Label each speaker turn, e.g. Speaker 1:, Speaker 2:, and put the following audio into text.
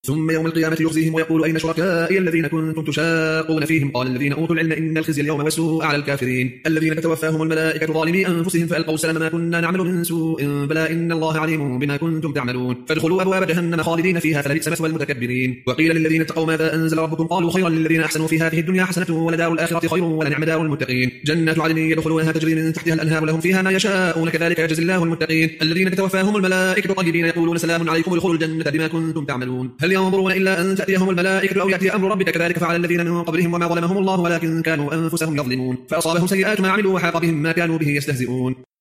Speaker 1: ثم يوم القيامة يخزيهم ويقول أين شركائي الذين كنتم تشاقون فيهم قال الذين أوتوا العلم إن الخزي اليوم والسوء على الكافرين الذين تتوفاهم الملائكة ظالمي أنفسهم فألقوا السلام ما كنا نعمل من سوء بلى إن الله عليم بما كنتم تعملون فادخلوا أبواب جهنم خالدين فيها فلبئس مثوى المتكبرين وقيل للذين اتقوا ماذا أنزل ربكم قالوا خيرا للذين أحسنوا في هذه الدنيا حسنة ولدار الآخرة خير ولنعم دار المتقين جنات عدن يدخلونها تجري من تحتها الأنهار لهم فيها ما يشاءون كذلك يجزي الله المتقين الذين تتوفاهم الملائكة طيبين يقولون سلام عليكم ادخلوا الجنة بما كنتم تعملون هل ينظرون إلا أن تأتيهم الملائكة أو يأتي أمر ربك كذلك فعل الذين من قبلهم وما ظلمهم الله ولكن كانوا أنفسهم يظلمون فأصابهم سيئات ما عملوا وحاق بهم ما كانوا به يستهزئون